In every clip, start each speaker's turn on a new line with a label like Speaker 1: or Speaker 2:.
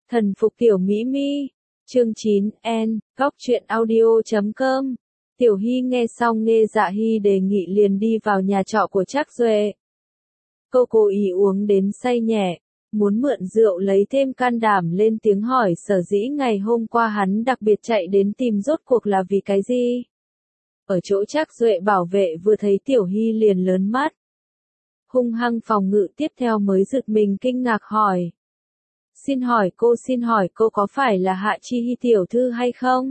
Speaker 1: Thần phục tiểu Mỹ Mi. Chương 9, Góc truyện audio.com. Tiểu Hy nghe xong Nghe Dạ Hy đề nghị liền đi vào nhà trọ của Trác Duệ. Cô cố ý uống đến say nhẹ, muốn mượn rượu lấy thêm can đảm lên tiếng hỏi sở dĩ ngày hôm qua hắn đặc biệt chạy đến tìm rốt cuộc là vì cái gì. Ở chỗ Trác Duệ bảo vệ vừa thấy Tiểu Hy liền lớn mắt. Hung hăng phòng ngự tiếp theo mới giật mình kinh ngạc hỏi. Xin hỏi cô có phải là Hạ Chi Hy tiểu thư hay không?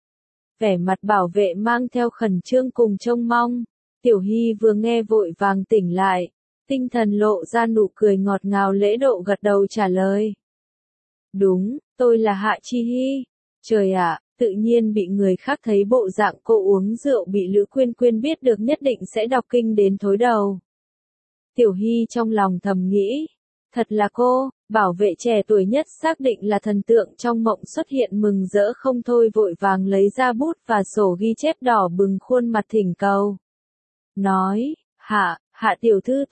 Speaker 1: Vẻ mặt bảo vệ mang theo khẩn trương cùng trông mong. Tiểu Hy vừa nghe vội vàng tỉnh lại, tinh thần lộ ra nụ cười ngọt ngào lễ độ gật đầu trả lời. Đúng, tôi là Hạ Chi Hy. Trời ạ, tự nhiên bị người khác thấy bộ dạng cô uống rượu bị Lữ Quyên Quyên biết được nhất định sẽ đọc kinh đến thối đầu. Tiểu Hy trong lòng thầm nghĩ, thật là cô, bảo vệ trẻ tuổi nhất xác định là thần tượng trong mộng xuất hiện mừng rỡ không thôi vội vàng lấy ra bút và sổ ghi chép đỏ bừng khuôn mặt thỉnh cầu. Nói, Hạ tiểu thư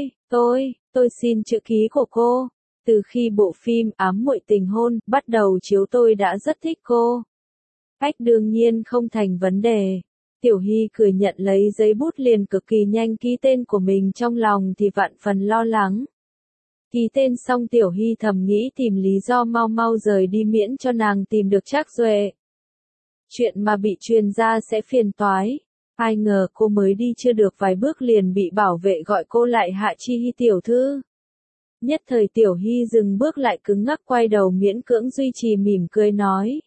Speaker 1: tôi xin chữ ký của cô. Từ khi bộ phim Ám Muội Tình Hôn bắt đầu chiếu tôi đã rất thích cô. Ách đương nhiên không thành vấn đề. Tiểu Hy cười nhận lấy giấy bút liền cực kỳ nhanh ký tên của mình trong lòng thì vạn phần lo lắng. Ký tên xong Tiểu Hy thầm nghĩ tìm lý do mau rời đi miễn cho nàng tìm được Trác Duệ. Chuyện mà bị truyền ra sẽ phiền toái. Ai ngờ cô mới đi chưa được vài bước liền bị bảo vệ gọi cô lại Hạ Chi Hy tiểu thư. Nhất thời Tiểu Hy dừng bước lại cứng ngắc quay đầu miễn cưỡng duy trì mỉm cười nói.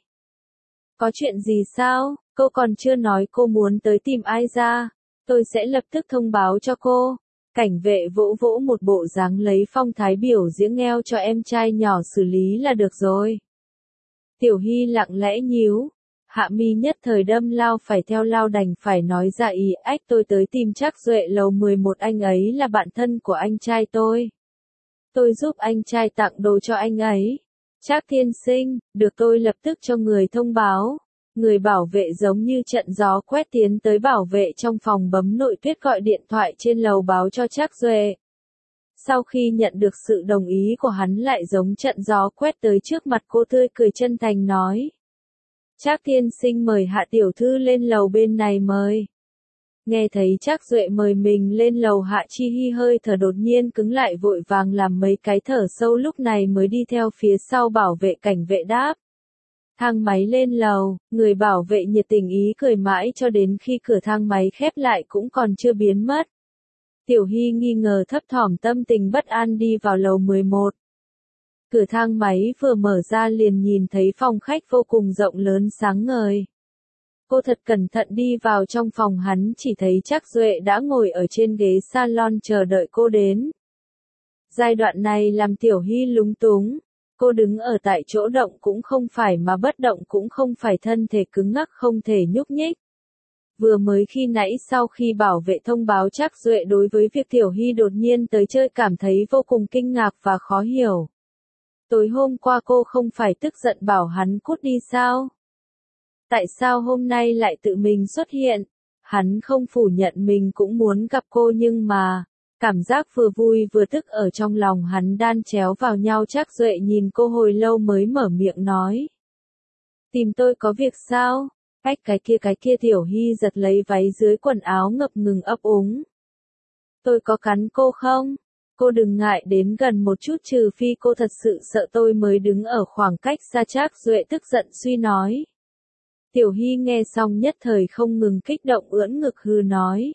Speaker 1: Có chuyện gì sao, cô còn chưa nói cô muốn tới tìm ai ra, tôi sẽ lập tức thông báo cho cô. Cảnh vệ vỗ một bộ dáng lấy phong thái biểu diễn ngheo cho em trai nhỏ xử lý là được rồi. Tiểu Hy lặng lẽ nhíu, Hạ Mi nhất thời đâm lao phải theo lao đành phải nói ra ý ách tôi tới tìm Trác Duệ lầu 11 anh ấy là bạn thân của anh trai tôi. Tôi giúp anh trai tặng đồ cho anh ấy. Trác tiên sinh, được tôi lập tức cho người thông báo. Người bảo vệ giống như trận gió quét tiến tới bảo vệ trong phòng bấm nội tuyết gọi điện thoại trên lầu báo cho Trác Duệ. Sau khi nhận được sự đồng ý của hắn lại giống trận gió quét tới trước mặt cô tươi cười chân thành nói. Trác tiên sinh mời Hạ tiểu thư lên lầu bên này mời. Nghe thấy Trác Duệ mời mình lên lầu Hạ Chi Hy hơi thở đột nhiên cứng lại vội vàng làm mấy cái thở sâu lúc này mới đi theo phía sau bảo vệ cảnh vệ đáp. Thang máy lên lầu, người bảo vệ nhiệt tình ý cười mãi cho đến khi cửa thang máy khép lại cũng còn chưa biến mất. Tiểu Hy nghi ngờ thấp thỏm tâm tình bất an đi vào lầu 11. Cửa thang máy vừa mở ra liền nhìn thấy phòng khách vô cùng rộng lớn sáng ngời. Cô thật cẩn thận đi vào trong phòng hắn chỉ thấy Trác Duệ đã ngồi ở trên ghế salon chờ đợi cô đến. Giai đoạn này làm Tiểu Hy lúng túng. Cô đứng ở tại chỗ động cũng không phải mà bất động cũng không phải thân thể cứng ngắc không thể nhúc nhích. Vừa mới khi nãy sau khi bảo vệ thông báo Trác Duệ đối với việc Tiểu Hy đột nhiên tới chơi cảm thấy vô cùng kinh ngạc và khó hiểu. Tối hôm qua cô không phải tức giận bảo hắn cút đi sao? Tại sao hôm nay lại tự mình xuất hiện? Hắn không phủ nhận mình cũng muốn gặp cô nhưng mà, cảm giác vừa vui vừa tức ở trong lòng hắn đan chéo vào nhau. Trác Duệ nhìn cô hồi lâu mới mở miệng nói. Tìm tôi có việc sao? Cái kia Tiểu Hy giật lấy váy dưới quần áo ngập ngừng ấp úng. Tôi có cắn cô không? Cô đừng ngại đến gần một chút trừ phi cô thật sự sợ tôi mới đứng ở khoảng cách xa. Trác Duệ tức giận suy nói. Tiểu Hy nghe xong nhất thời không ngừng kích động ưỡn ngực hừ nói.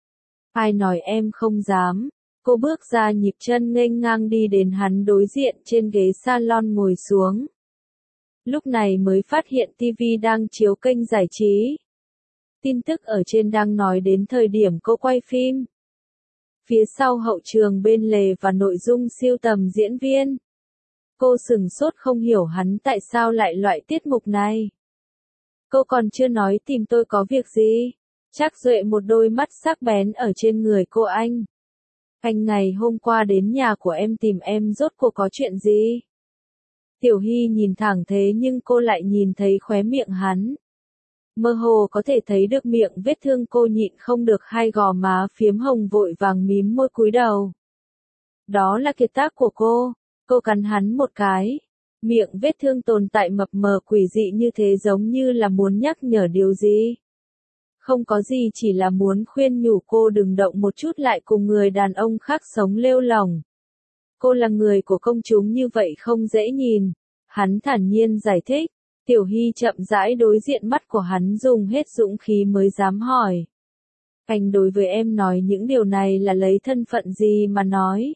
Speaker 1: Ai nói em không dám. Cô bước ra nhịp chân nghênh ngang đi đến hắn đối diện trên ghế salon ngồi xuống. Lúc này mới phát hiện TV đang chiếu kênh giải trí. Tin tức ở trên đang nói đến thời điểm cô quay phim. Phía sau hậu trường bên lề và nội dung siêu tầm diễn viên. Cô sửng sốt không hiểu hắn tại sao lại loại tiết mục này. Cô còn chưa nói tìm tôi có việc gì. Trác Duệ một đôi mắt sắc bén ở trên người cô anh. Anh ngày hôm qua đến nhà của em tìm em rốt cuộc có chuyện gì? Tiểu Hy nhìn thẳng thế nhưng cô lại nhìn thấy khóe miệng hắn. Mơ hồ có thể thấy được miệng vết thương cô nhịn không được hai gò má phiếm hồng vội vàng mím môi cúi đầu. Đó là kiệt tác của cô cắn hắn một cái. Miệng vết thương tồn tại mập mờ quỷ dị như thế giống như là muốn nhắc nhở điều gì. Không có gì, chỉ là muốn khuyên nhủ cô đừng động một chút lại cùng người đàn ông khác sống lêu lỏng. Cô là người của công chúng như vậy không dễ nhìn. Hắn thản nhiên giải thích. Tiểu Hy chậm rãi đối diện mắt của hắn, dùng hết dũng khí mới dám hỏi. Anh đối với em nói những điều này là lấy thân phận gì mà nói?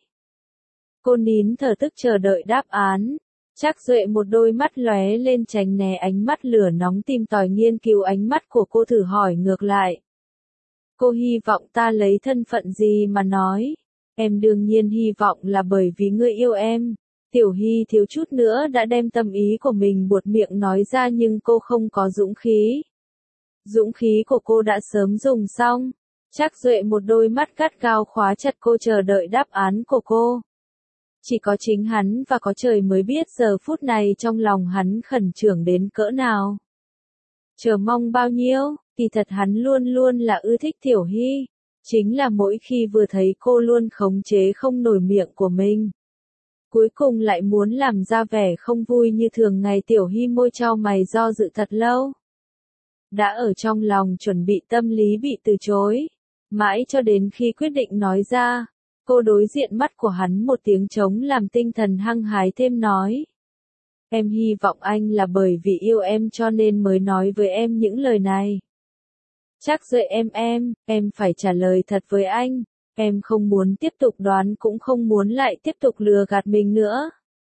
Speaker 1: Cô nín thở tức chờ đợi đáp án. Trác Duệ một đôi mắt lóe lên tránh né ánh mắt lửa nóng, tìm tòi nghiên cứu ánh mắt của cô, thử hỏi ngược lại. Cô hy vọng ta lấy thân phận gì mà nói? Em đương nhiên hy vọng là bởi vì ngươi yêu em. Tiểu Hy thiếu chút nữa đã đem tâm ý của mình buột miệng nói ra, nhưng cô không có dũng khí. Dũng khí của cô đã sớm dùng xong. Trác Duệ một đôi mắt gắt gao khóa chặt cô, chờ đợi đáp án của cô. Chỉ có chính hắn và có trời mới biết giờ phút này trong lòng hắn khẩn trương đến cỡ nào. Chờ mong bao nhiêu, kỳ thật hắn luôn luôn là ưa thích Tiểu Hy. Chính là mỗi khi vừa thấy cô luôn khống chế không nổi miệng của mình. Cuối cùng lại muốn làm ra vẻ không vui như thường ngày. Tiểu Hy môi chau mày do dự thật lâu. Đã ở trong lòng chuẩn bị tâm lý bị từ chối. Mãi cho đến khi quyết định nói ra. Cô đối diện mắt của hắn một tiếng trống làm tinh thần hăng hái thêm nói. Em hy vọng anh là bởi vì yêu em cho nên mới nói với em những lời này. Trác Duệ em phải trả lời thật với anh. Em không muốn tiếp tục đoán, cũng không muốn lại tiếp tục lừa gạt mình nữa.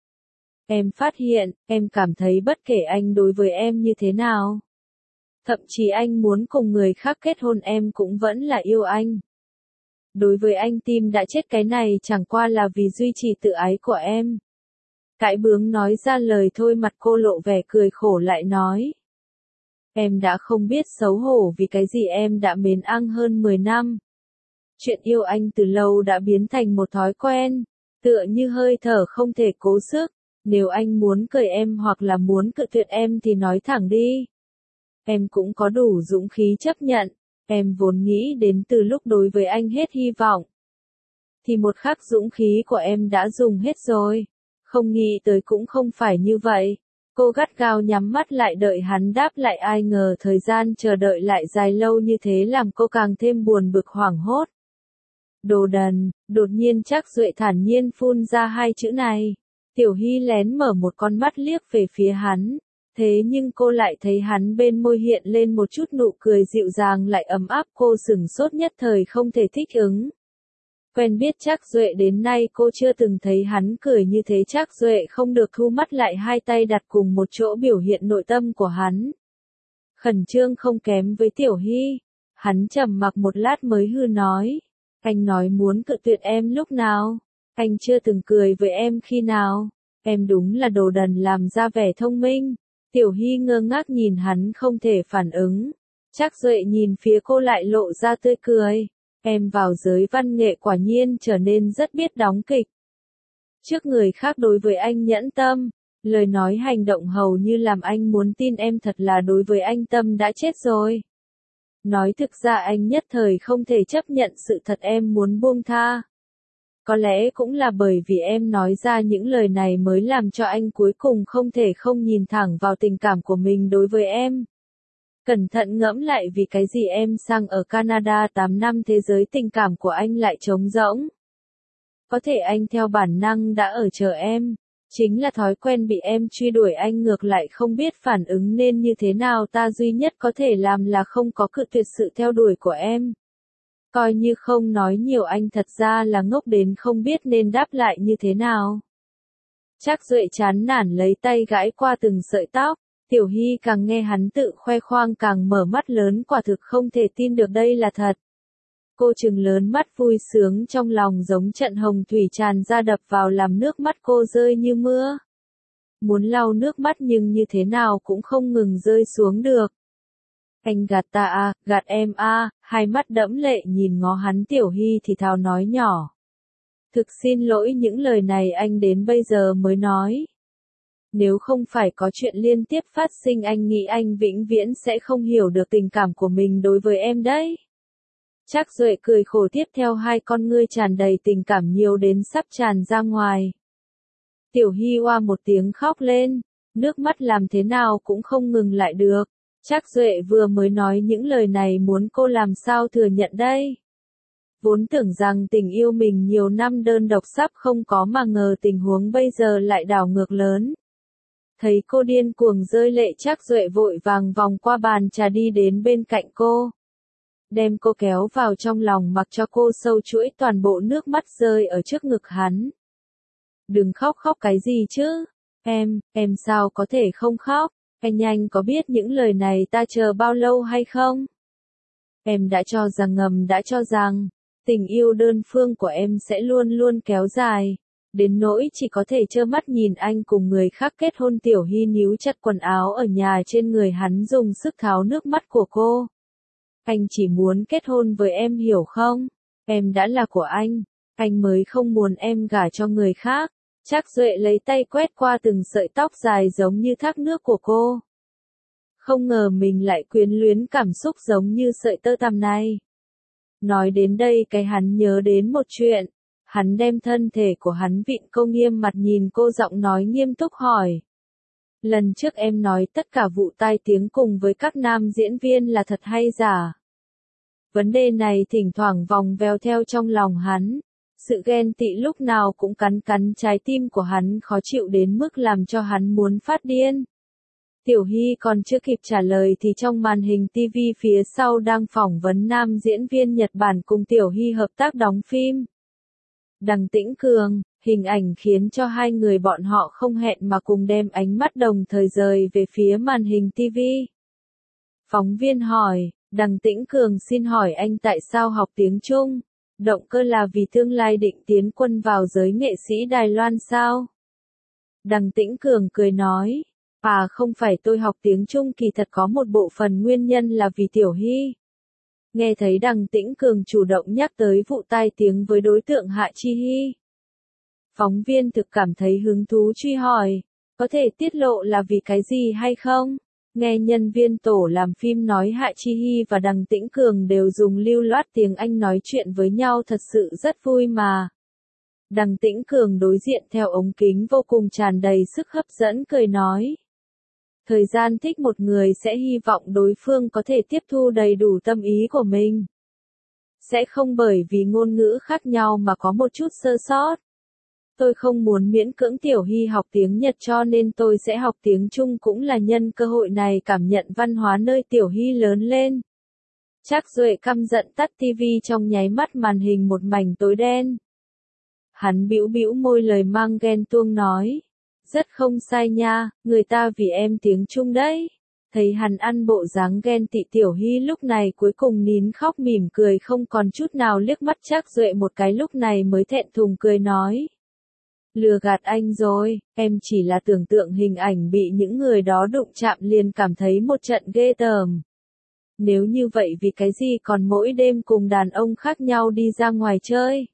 Speaker 1: Em phát hiện, em cảm thấy bất kể anh đối với em như thế nào. Thậm chí anh muốn cùng người khác kết hôn, em cũng vẫn là yêu anh. Đối với anh tim đã chết, cái này chẳng qua là vì duy trì tự ái của em. Cãi bướng nói ra lời thôi, mặt cô lộ vẻ cười khổ lại nói. Em đã không biết xấu hổ vì cái gì em đã mến anh hơn 10 năm. Chuyện yêu anh từ lâu đã biến thành một thói quen, tựa như hơi thở không thể cố sức. Nếu anh muốn cười em hoặc là muốn cự tuyệt em thì nói thẳng đi. Em cũng có đủ dũng khí chấp nhận. Em vốn nghĩ đến từ lúc đối với anh hết hy vọng. Thì một khắc dũng khí của em đã dùng hết rồi. Không nghĩ tới cũng không phải như vậy. Cô gắt gao nhắm mắt lại đợi hắn đáp lại, ai ngờ thời gian chờ đợi lại dài lâu như thế làm cô càng thêm buồn bực hoảng hốt. Đồ đần, đột nhiên Trác Duệ thản nhiên phun ra hai chữ này. Tiểu Hy lén mở một con mắt liếc về phía hắn. Thế nhưng cô lại thấy hắn bên môi hiện lên một chút nụ cười dịu dàng lại ấm áp, cô sửng sốt nhất thời không thể thích ứng. Quen biết Trác Duệ đến nay cô chưa từng thấy hắn cười như thế. Trác Duệ không được thu mắt lại, hai tay đặt cùng một chỗ biểu hiện nội tâm của hắn. Khẩn trương không kém với Tiểu Hy. Hắn trầm mặc một lát mới hư nói. Anh nói muốn cự tuyệt em lúc nào? Anh chưa từng cười với em khi nào? Em đúng là đồ đần làm ra vẻ thông minh. Tiểu Hy ngơ ngác nhìn hắn không thể phản ứng. Trác Duệ nhìn phía cô lại lộ ra tươi cười. Em vào giới văn nghệ quả nhiên trở nên rất biết đóng kịch. Trước người khác đối với anh nhẫn tâm, lời nói hành động hầu như làm anh muốn tin em thật là đối với anh tâm đã chết rồi. Nói thực ra anh nhất thời không thể chấp nhận sự thật em muốn buông tha. Có lẽ cũng là bởi vì em nói ra những lời này mới làm cho anh cuối cùng không thể không nhìn thẳng vào tình cảm của mình đối với em. Cẩn thận ngẫm lại, vì cái gì em sang ở Canada 8 năm thế giới tình cảm của anh lại trống rỗng. Có thể anh theo bản năng đã ở chờ em. Chính là thói quen bị em truy đuổi, anh ngược lại không biết phản ứng nên như thế nào. Ta duy nhất có thể làm là không có cự tuyệt sự theo đuổi của em. Coi như không nói nhiều, anh thật ra là ngốc đến không biết nên đáp lại như thế nào. Trác Duệ chán nản lấy tay gãi qua từng sợi tóc. Tiểu Hy càng nghe hắn tự khoe khoang càng mở mắt lớn, quả thực không thể tin được đây là thật. Cô trừng lớn mắt vui sướng, trong lòng giống trận hồng thủy tràn ra đập vào làm nước mắt cô rơi như mưa. Muốn lau nước mắt nhưng như thế nào cũng không ngừng rơi xuống được. Anh gạt ta à, gạt em à, hai mắt đẫm lệ nhìn ngó hắn. Tiểu Hy thì thào nói nhỏ. Thực xin lỗi, những lời này anh đến bây giờ mới nói. Nếu không phải có chuyện liên tiếp phát sinh, anh nghĩ anh vĩnh viễn sẽ không hiểu được tình cảm của mình đối với em đấy. Trác Duệ cười khổ, tiếp theo hai con ngươi tràn đầy tình cảm nhiều đến sắp tràn ra ngoài. Tiểu Hy oa một tiếng khóc lên, nước mắt làm thế nào cũng không ngừng lại được. Trác Duệ vừa mới nói những lời này muốn cô làm sao thừa nhận đây. Vốn tưởng rằng tình yêu mình nhiều năm đơn độc sắp không có mà ngờ tình huống bây giờ lại đảo ngược lớn. Thấy cô điên cuồng rơi lệ Trác Duệ vội vàng vòng qua bàn trà đi đến bên cạnh cô. Đem cô kéo vào trong lòng mặc cho cô sâu chuỗi toàn bộ nước mắt rơi ở trước ngực hắn. Đừng khóc khóc cái gì chứ, em sao có thể không khóc, anh có biết những lời này ta chờ bao lâu hay không? Em đã cho rằng, tình yêu đơn phương của em sẽ luôn luôn kéo dài, đến nỗi chỉ có thể trơ mắt nhìn anh cùng người khác kết hôn. Tiểu Hy níu chặt quần áo ở nhà trên người hắn dùng sức tháo nước mắt của cô. Anh chỉ muốn kết hôn với em hiểu không? Em đã là của anh mới không muốn em gả cho người khác. Trác Duệ lấy tay quét qua từng sợi tóc dài giống như thác nước của cô. Không ngờ mình lại quyến luyến cảm xúc giống như sợi tơ tằm này. Nói đến đây cái hắn nhớ đến một chuyện. Hắn đem thân thể của hắn vịn cô nghiêm mặt nhìn cô, giọng nói nghiêm túc hỏi. Lần trước em nói tất cả vụ tai tiếng cùng với các nam diễn viên là thật hay giả? Vấn đề này thỉnh thoảng vòng vèo theo trong lòng hắn. Sự ghen tị lúc nào cũng cắn cắn trái tim của hắn, khó chịu đến mức làm cho hắn muốn phát điên. Tiểu Hy còn chưa kịp trả lời thì trong màn hình TV phía sau đang phỏng vấn nam diễn viên Nhật Bản cùng Tiểu Hy hợp tác đóng phim. Đằng Tĩnh Cường, hình ảnh khiến cho hai người bọn họ không hẹn mà cùng đem ánh mắt đồng thời rời về phía màn hình TV. Phóng viên hỏi, Đằng Tĩnh Cường xin hỏi anh tại sao học tiếng Trung? Động cơ là vì tương lai định tiến quân vào giới nghệ sĩ Đài Loan sao? Đằng Tĩnh Cường cười nói, không phải, tôi học tiếng Trung kỳ thật có một bộ phần nguyên nhân là vì Tiểu Hy. Nghe thấy Đằng Tĩnh Cường chủ động nhắc tới vụ tai tiếng với đối tượng Hạ Chi Hy. Phóng viên thực cảm thấy hứng thú truy hỏi, có thể tiết lộ là vì cái gì hay không? Nghe nhân viên tổ làm phim nói Hạ Chi Hy và Đằng Tĩnh Cường đều dùng lưu loát tiếng Anh nói chuyện với nhau thật sự rất vui mà. Đằng Tĩnh Cường đối diện theo ống kính vô cùng tràn đầy sức hấp dẫn cười nói. Thời gian thích một người sẽ hy vọng đối phương có thể tiếp thu đầy đủ tâm ý của mình. Sẽ không bởi vì ngôn ngữ khác nhau mà có một chút sơ sót. Tôi không muốn miễn cưỡng Tiểu Hy học tiếng Nhật cho nên tôi sẽ học tiếng Trung, cũng là nhân cơ hội này cảm nhận văn hóa nơi Tiểu Hy lớn lên. Trác Duệ căm giận tắt TV, trong nháy mắt màn hình một mảnh tối đen. Hắn bĩu bĩu môi, lời mang ghen tuông nói. Rất không sai nha, người ta vì em tiếng Trung đấy. Thấy hắn ăn bộ dáng ghen tị, Tiểu Hy lúc này cuối cùng nín khóc mỉm cười, không còn chút nào liếc mắt Trác Duệ một cái, lúc này mới thẹn thùng cười nói. Lừa gạt anh rồi, em chỉ là tưởng tượng hình ảnh bị những người đó đụng chạm liền cảm thấy một trận ghê tởm. Nếu như vậy vì cái gì còn mỗi đêm cùng đàn ông khác nhau đi ra ngoài chơi?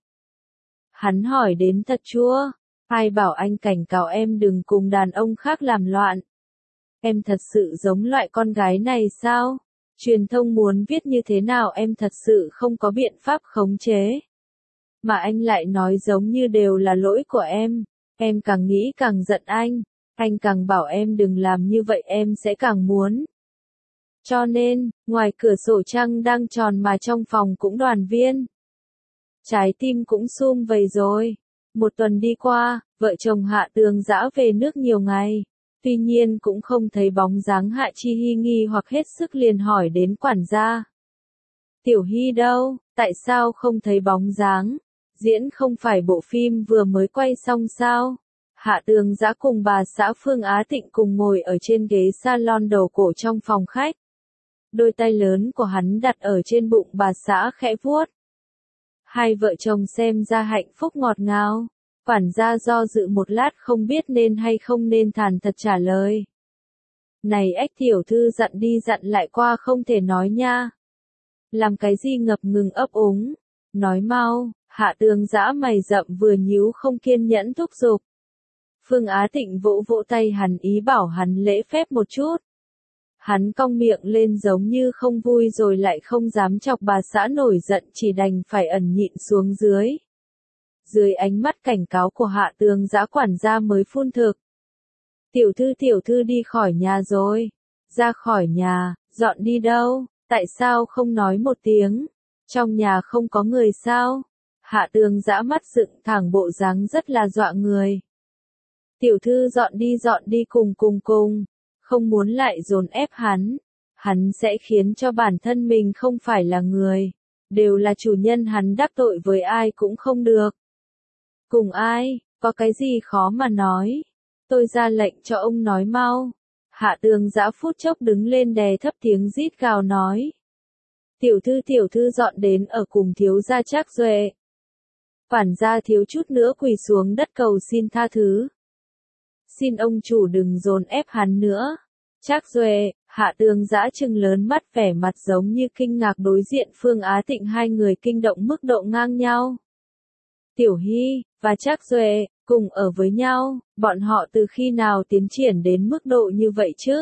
Speaker 1: Hắn hỏi đến thật chua. Ai bảo anh cảnh cáo em đừng cùng đàn ông khác làm loạn? Em thật sự giống loại con gái này sao? Truyền thông muốn viết như thế nào em thật sự không có biện pháp khống chế. Mà anh lại nói giống như đều là lỗi của em càng nghĩ càng giận anh càng bảo em đừng làm như vậy em sẽ càng muốn. Cho nên, ngoài cửa sổ trăng đang tròn mà trong phòng cũng đoàn viên. Trái tim cũng sum vầy rồi. Một tuần đi qua, vợ chồng Hạ Tường Dã về nước nhiều ngày. Tuy nhiên cũng không thấy bóng dáng Hạ Chi Hy, nghi hoặc hết sức liền hỏi đến quản gia. Tiểu Hy đâu, tại sao không thấy bóng dáng? Diễn không phải bộ phim vừa mới quay xong sao? Hạ Tường Dã cùng bà xã Phương Á Tịnh cùng ngồi ở trên ghế salon đầu cổ trong phòng khách. Đôi tay lớn của hắn đặt ở trên bụng bà xã khẽ vuốt. Hai vợ chồng xem ra hạnh phúc ngọt ngào. Quản gia do dự một lát không biết nên hay không nên thản thật trả lời. Này Ếch tiểu thư, dặn đi dặn lại qua không thể nói nha. Làm cái gì ngập ngừng ấp úng. Nói mau. Hạ Tường Dã mày rậm vừa nhíu không kiên nhẫn thúc giục. Phương Á Tịnh vỗ vỗ tay hắn, ý bảo hắn lễ phép một chút. Hắn cong miệng lên giống như không vui rồi lại không dám chọc bà xã nổi giận, chỉ đành phải ẩn nhịn xuống dưới. Dưới ánh mắt cảnh cáo của Hạ Tường Dã, quản gia mới phun thực. Tiểu thư đi khỏi nhà rồi. Ra khỏi nhà, dọn đi đâu, tại sao không nói một tiếng? Trong nhà không có người sao? Hạ Tường Dã mắt dựng thẳng, bộ dáng rất là dọa người. Tiểu thư dọn đi cùng. Không muốn lại dồn ép hắn sẽ khiến cho bản thân mình không phải là người, đều là chủ nhân, hắn đắc tội với ai cũng không được. Cùng ai, có cái gì khó mà nói, tôi ra lệnh cho ông nói mau. Hạ Tường Dã phút chốc đứng lên đè thấp tiếng rít gào nói. Tiểu thư dọn đến ở cùng thiếu gia Trác Duệ. Quản gia thiếu chút nữa quỳ xuống đất cầu xin tha thứ. Xin ông chủ đừng dồn ép hắn nữa. Trác Duệ, Hạ Tường Dã trừng lớn mắt, vẻ mặt giống như kinh ngạc, đối diện Phương Á Tịnh, hai người kinh động mức độ ngang nhau. Tiểu Hy và Trác Duệ cùng ở với nhau, bọn họ từ khi nào tiến triển đến mức độ như vậy chứ?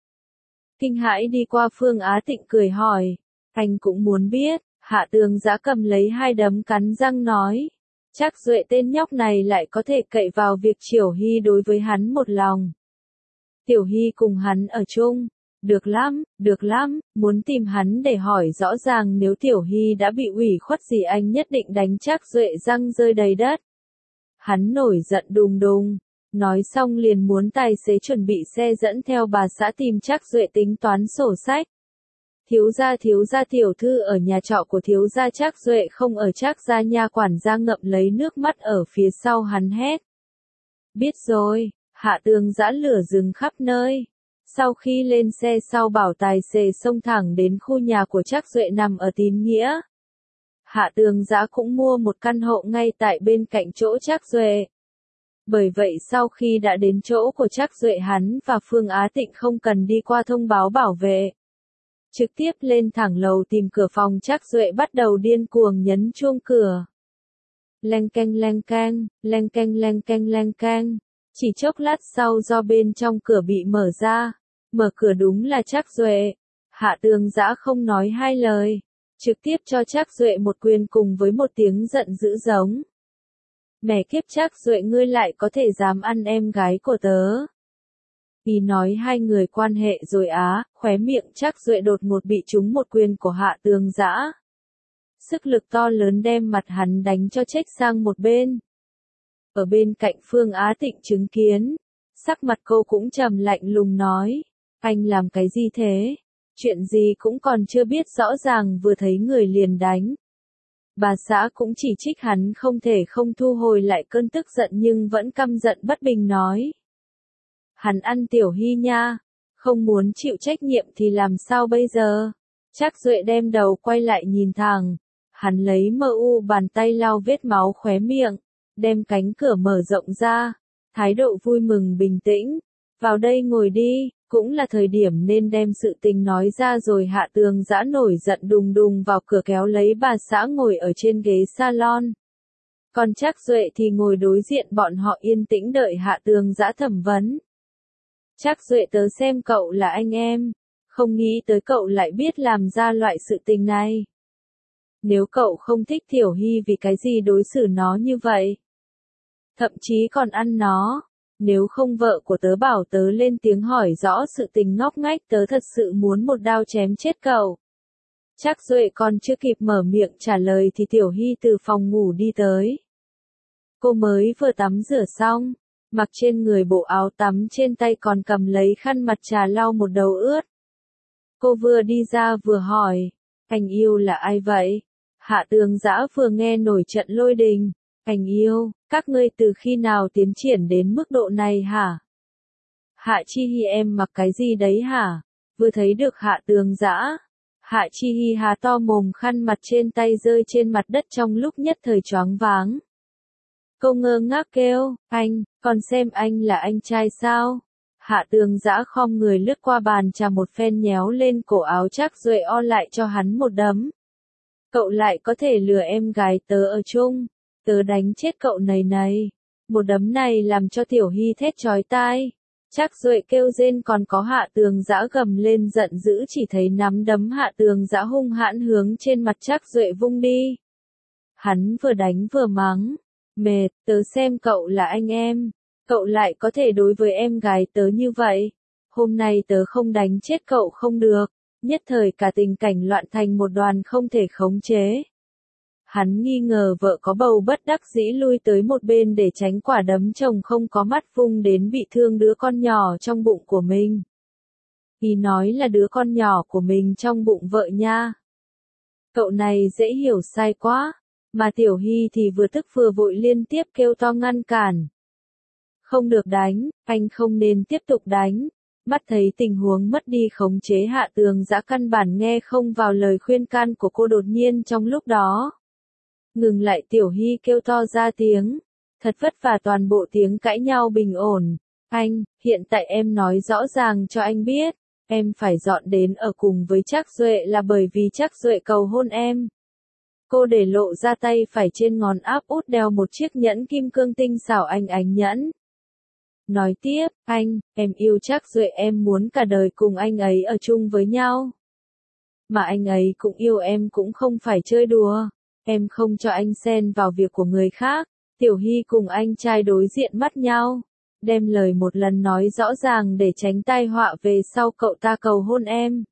Speaker 1: Kinh hãi đi qua, Phương Á Tịnh cười hỏi, anh cũng muốn biết. Hạ Tường Dã cầm lấy hai đấm cắn răng nói. Trác Duệ tên nhóc này lại có thể cậy vào việc Tiểu Hy đối với hắn một lòng. Tiểu Hy cùng hắn ở chung, được lắm, muốn tìm hắn để hỏi rõ ràng, nếu Tiểu Hy đã bị ủy khuất gì anh nhất định đánh Trác Duệ răng rơi đầy đất. Hắn nổi giận đùng đùng, nói xong liền muốn tài xế chuẩn bị xe dẫn theo bà xã tìm Trác Duệ tính toán sổ sách. Thiếu gia, tiểu thư ở nhà trọ của thiếu gia Trác Duệ, không ở Trác gia nha. Quản gia ngậm lấy nước mắt ở phía sau hắn hét. Biết rồi. Hạ Tường Dã lửa rừng khắp nơi. Sau khi lên xe sau, bảo tài xế xông thẳng đến khu nhà của Trác Duệ nằm ở Tín Nghĩa. Hạ Tường Dã cũng mua một căn hộ ngay tại bên cạnh chỗ Trác Duệ. Bởi vậy sau khi đã đến chỗ của Trác Duệ, hắn và Phương Á Tịnh không cần đi qua thông báo bảo vệ. Trực tiếp lên thẳng lầu tìm cửa phòng Trác Duệ, bắt đầu điên cuồng nhấn chuông cửa. Leng keng. Chỉ chốc lát sau, do bên trong cửa bị mở ra. Mở cửa đúng là Trác Duệ. Hạ Tường Dã không nói hai lời, trực tiếp cho Trác Duệ một quyền cùng với một tiếng giận dữ giống. Mẹ kiếp Trác Duệ, ngươi lại có thể dám ăn em gái của tớ. Vì nói hai người quan hệ rồi á, khóe miệng Trác Duệ đột ngột bị trúng một quyền của Hạ Tường Dã. Sức lực to lớn đem mặt hắn đánh cho chếch sang một bên. Ở bên cạnh Phương Á Tịnh chứng kiến, sắc mặt cô cũng trầm lạnh lùng nói, anh làm cái gì thế? Chuyện gì cũng còn chưa biết rõ ràng, vừa thấy người liền đánh. Bà xã cũng chỉ trích hắn không thể không thu hồi lại cơn tức giận, nhưng vẫn căm giận bất bình nói. Hắn ăn Tiểu Hy nha, không muốn chịu trách nhiệm thì làm sao bây giờ? Trác Duệ đem đầu quay lại nhìn thẳng, hắn lấy bàn tay lau vết máu khóe miệng, đem cánh cửa mở rộng ra, thái độ vui mừng bình tĩnh, vào đây ngồi đi, cũng là thời điểm nên đem sự tình nói ra rồi. Hạ Tường Dã nổi giận đùng đùng vào cửa kéo lấy bà xã ngồi ở trên ghế salon. Còn Trác Duệ thì ngồi đối diện bọn họ, yên tĩnh đợi Hạ Tường Dã thẩm vấn. Trác Duệ, tớ xem cậu là anh em, không nghĩ tới cậu lại biết làm ra loại sự tình này. Nếu cậu không thích Tiểu Hy, vì cái gì đối xử nó như vậy? Thậm chí còn ăn nó. Nếu không vợ của tớ bảo tớ lên tiếng hỏi rõ sự tình, ngóc ngách, tớ thật sự muốn một đao chém chết cậu. Trác Duệ còn chưa kịp mở miệng trả lời thì Tiểu Hy từ phòng ngủ đi tới. Cô mới vừa tắm rửa xong, mặc trên người bộ áo tắm, trên tay còn cầm lấy khăn mặt trà lau một đầu ướt. Cô vừa đi ra vừa hỏi, anh yêu là ai vậy? Hạ Tường Dã vừa nghe nổi trận lôi đình. Anh yêu, các ngươi từ khi nào tiến triển đến mức độ này hả? Hạ Chi Hy, em mặc cái gì đấy hả? Vừa thấy được Hạ Tường Dã, Hạ Chi Hy há to mồm, khăn mặt trên tay rơi trên mặt đất, trong lúc nhất thời choáng váng. Cô ngơ ngác kêu, anh, còn xem anh là anh trai sao? Hạ Tường Dã khom người lướt qua bàn trà, một phen nhéo lên cổ áo Trác Duệ, o lại cho hắn một đấm. Cậu lại có thể lừa em gái tớ ở chung, tớ đánh chết cậu này. Một đấm này làm cho Tiểu Hy thét chói tai. Trác Duệ kêu rên, còn có Hạ Tường Dã gầm lên giận dữ, chỉ thấy nắm đấm Hạ Tường Dã hung hãn hướng trên mặt Trác Duệ vung đi. Hắn vừa đánh vừa mắng, Mệt, tớ xem cậu là anh em. Cậu lại có thể đối với em gái tớ như vậy. Hôm nay tớ không đánh chết cậu không được. Nhất thời cả tình cảnh loạn thành một đoàn không thể khống chế. Hắn nghi ngờ vợ có bầu bất đắc dĩ lui tới một bên để tránh quả đấm chồng không có mắt vung đến bị thương đứa con nhỏ trong bụng của mình. Ý nói là đứa con nhỏ của mình trong bụng vợ nha. Cậu này dễ hiểu sai quá, mà Tiểu Hy thì vừa tức vừa vội liên tiếp kêu to ngăn cản. Không được đánh, anh không nên tiếp tục đánh. Mắt thấy tình huống mất đi khống chế Hạ Tường Dã căn bản nghe không vào lời khuyên can của cô đột nhiên trong lúc đó. Ngừng lại Tiểu Hy kêu to ra tiếng. Thật vất vả toàn bộ tiếng cãi nhau bình ổn. Anh, hiện tại em nói rõ ràng cho anh biết. Em phải dọn đến ở cùng với Trác Duệ là bởi vì Trác Duệ cầu hôn em. Cô để lộ ra tay phải trên ngón áp út đeo một chiếc nhẫn kim cương tinh xảo ánh nhẫn. Nói tiếp, anh, em yêu Trác Duệ, em muốn cả đời cùng anh ấy ở chung với nhau. Mà anh ấy cũng yêu em cũng không phải chơi đùa. Em không cho anh xen vào việc của người khác. Tiểu Hy cùng anh trai đối diện mắt nhau. Đem lời một lần nói rõ ràng để tránh tai họa về sau cậu ta cầu hôn em.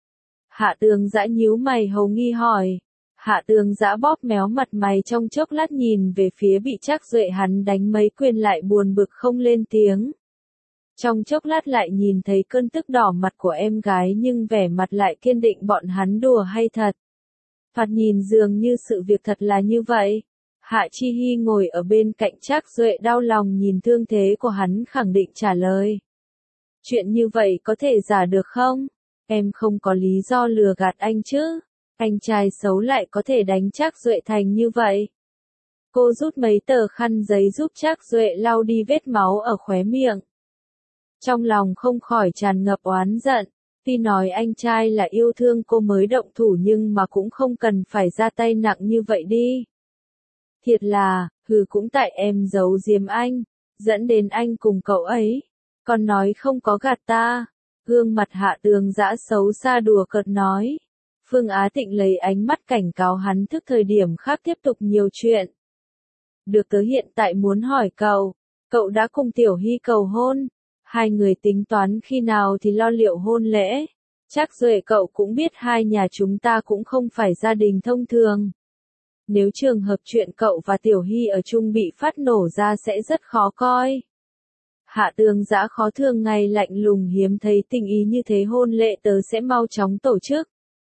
Speaker 1: Hạ Tường Dã nhíu mày hầu nghi hỏi. Hạ Tường Dã bóp méo mặt mày trong chốc lát nhìn về phía bị Trác Duệ hắn đánh mấy quyền lại buồn bực không lên tiếng. Trong chốc lát lại nhìn thấy cơn tức đỏ mặt của em gái nhưng vẻ mặt lại kiên định bọn hắn đùa hay thật. Thoạt nhìn dường như sự việc thật là như vậy. Hạ Chi Hy ngồi ở bên cạnh Trác Duệ đau lòng nhìn thương thế của hắn khẳng định trả lời. Chuyện như vậy có thể giả được không? Em không có lý do lừa gạt anh chứ? Anh trai xấu lại có thể đánh Trác Duệ thành như vậy. Cô rút mấy tờ khăn giấy giúp Trác Duệ lau đi vết máu ở khóe miệng. Trong lòng không khỏi tràn ngập oán giận. Tuy nói anh trai là yêu thương cô mới động thủ nhưng mà cũng không cần phải ra tay nặng như vậy đi. Thiệt là, cũng tại em giấu giếm anh, dẫn đến anh cùng cậu ấy. Còn nói không có gạt ta. Gương mặt Hạ Tường Dã xấu xa đùa cợt nói. Phương Á Tịnh lấy ánh mắt cảnh cáo hắn thức thời điểm khác tiếp tục nhiều chuyện. Được, tớ hiện tại muốn hỏi cậu đã cùng Tiểu Hy cầu hôn? Hai người tính toán khi nào thì lo liệu hôn lễ? Trác Duệ cậu cũng biết hai nhà chúng ta cũng không phải gia đình thông thường. Nếu trường hợp chuyện cậu và Tiểu Hy ở chung bị phát nổ ra sẽ rất khó coi. Hạ Tường Dã khó thường ngày lạnh lùng hiếm thấy tình ý như thế, hôn lễ tớ sẽ mau chóng tổ chức.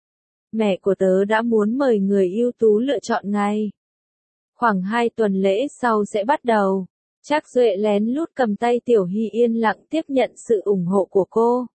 Speaker 1: Mẹ của tớ đã muốn mời người ưu tú lựa chọn ngày. Khoảng 2 tuần lễ sau sẽ bắt đầu. Trác Duệ lén lút cầm tay Tiểu Hy yên lặng tiếp nhận sự ủng hộ của cô.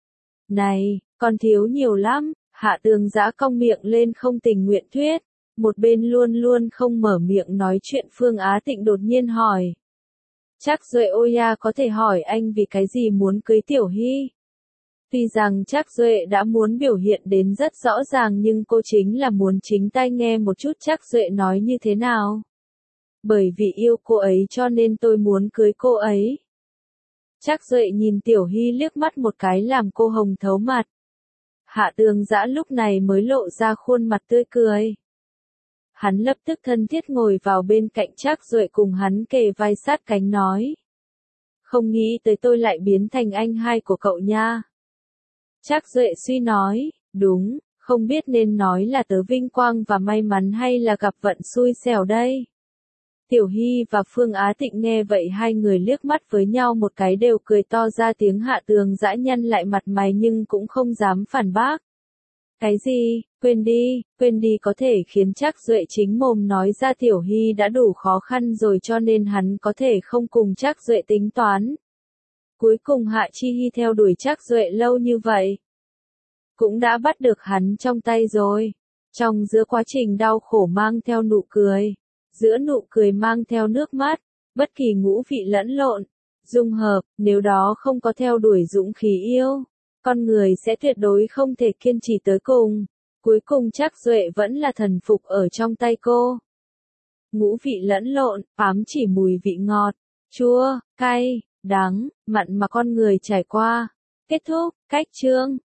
Speaker 1: Này, còn thiếu nhiều lắm, Hạ Tường Dã cong miệng lên không tình nguyện thuyết. Một bên luôn luôn không mở miệng nói chuyện Phương Á Tịnh đột nhiên hỏi. Trác Duệ ôi à, có thể hỏi anh vì cái gì muốn cưới Tiểu Hy? Tuy rằng Trác Duệ đã muốn biểu hiện đến rất rõ ràng nhưng cô chính là muốn chính tai nghe một chút Trác Duệ nói như thế nào. Bởi vì yêu cô ấy cho nên tôi muốn cưới cô ấy. Trác Duệ nhìn Tiểu Hy liếc mắt một cái làm cô hồng thấu mặt. Hạ Tường Dã lúc này mới lộ ra khuôn mặt tươi cười. Hắn lập tức thân thiết ngồi vào bên cạnh Trác Duệ cùng hắn kề vai sát cánh nói. Không nghĩ tới tôi lại biến thành anh hai của cậu nha. Trác Duệ suy nói, đúng, không biết nên nói là tớ vinh quang và may mắn hay là gặp vận xui xẻo đây. Tiểu Hy và Phương Á Tịnh nghe vậy hai người liếc mắt với nhau một cái đều cười to ra tiếng. Hạ Tường Dã nhăn lại mặt mày nhưng cũng không dám phản bác. Cái gì, quên đi có thể khiến Trác Duệ chính mồm nói ra Tiểu Hy đã đủ khó khăn rồi cho nên hắn có thể không cùng Trác Duệ tính toán. Cuối cùng Hạ Chi Hy theo đuổi Trác Duệ lâu như vậy. Cũng đã bắt được hắn trong tay rồi. Trong giữa quá trình đau khổ mang theo nụ cười. Giữa nụ cười mang theo nước mắt. Bất kỳ ngũ vị lẫn lộn. Dung hợp, nếu đó không có theo đuổi dũng khí yêu. Con người sẽ tuyệt đối không thể kiên trì tới cùng. Cuối cùng Trác Duệ vẫn là thần phục ở trong tay cô. Ngũ vị lẫn lộn, ám chỉ mùi vị ngọt, chua, cay, đắng, mặn mà con người trải qua. Kết thúc, cách chương.